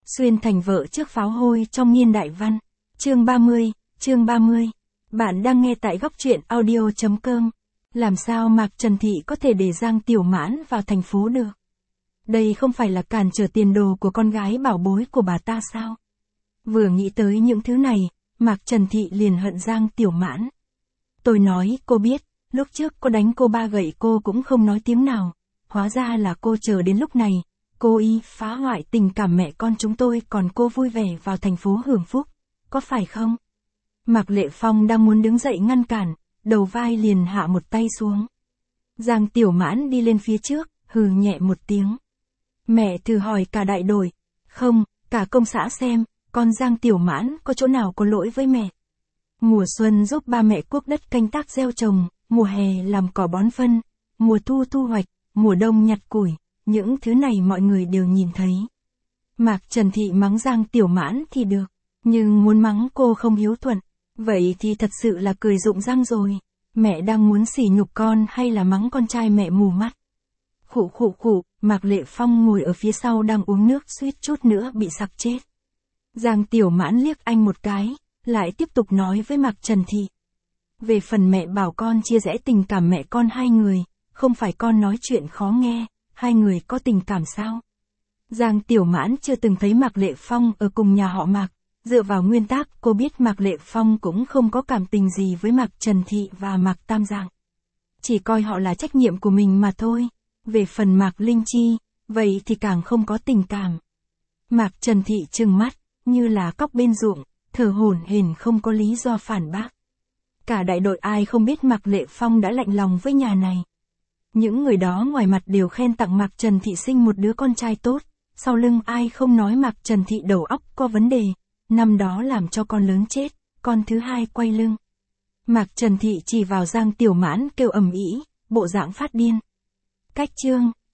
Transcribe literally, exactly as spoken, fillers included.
Xuyên thành vợ trước pháo hôi trong Niên Đại Văn. Chương ba mươi, chương ba mươi. Bạn đang nghe tại góc truyện audio chấm com. Làm sao Mạc Trần Thị có thể để Giang Tiểu Mãn vào thành phố được? Đây không phải là cản trở tiền đồ của con gái bảo bối của bà ta sao? Vừa nghĩ tới những thứ này, Mạc Trần Thị liền hận Giang Tiểu Mãn. Tôi nói, cô biết, lúc trước cô đánh cô ba gậy cô cũng không nói tiếng nào. Hóa ra là cô chờ đến lúc này, cô ý phá hoại tình cảm mẹ con chúng tôi còn cô vui vẻ vào thành phố hưởng phúc, có phải không? Mạc Lệ Phong đang muốn đứng dậy ngăn cản, đầu vai liền hạ một tay xuống. Giang Tiểu Mãn đi lên phía trước, hừ nhẹ một tiếng. Mẹ thử hỏi cả đại đội, không, cả công xã xem, con Giang Tiểu Mãn có chỗ nào có lỗi với mẹ. Mùa xuân giúp ba mẹ cuốc đất canh tác gieo trồng, mùa hè làm cỏ bón phân, mùa thu thu hoạch, mùa đông nhặt củi, những thứ này mọi người đều nhìn thấy. Mạc Trần Thị mắng Giang Tiểu Mãn thì được, nhưng muốn mắng cô không hiếu thuận, vậy thì thật sự là cười rụng răng rồi. Mẹ đang muốn sỉ nhục con hay là mắng con trai mẹ mù mắt? Khụ khụ khụ, Mạc Lệ Phong ngồi ở phía sau đang uống nước suýt chút nữa bị sặc chết. Giang Tiểu Mãn liếc anh một cái, lại tiếp tục nói với Mạc Trần Thị. Về phần mẹ bảo con chia rẽ tình cảm mẹ con hai người, không phải con nói chuyện khó nghe, hai người có tình cảm sao? Giang Tiểu Mãn chưa từng thấy Mạc Lệ Phong ở cùng nhà họ Mạc, dựa vào nguyên tắc cô biết Mạc Lệ Phong cũng không có cảm tình gì với Mạc Trần Thị và Mạc Tam Giang. Chỉ coi họ là trách nhiệm của mình mà thôi, về phần Mạc Linh Chi, vậy thì càng không có tình cảm. Mạc Trần Thị trừng mắt, như là cóc bên ruộng, thở hổn hển không có lý do phản bác. Cả đại đội ai không biết Mạc Lệ Phong đã lạnh lòng với nhà này. Những người đó ngoài mặt đều khen tặng Mạc Trần Thị sinh một đứa con trai tốt, sau lưng ai không nói Mạc Trần Thị đầu óc có vấn đề, năm đó làm cho con lớn chết, con thứ hai quay lưng. Mạc Trần Thị chỉ vào Giang Tiểu Mãn kêu ầm ĩ, bộ dạng phát điên. Cách chương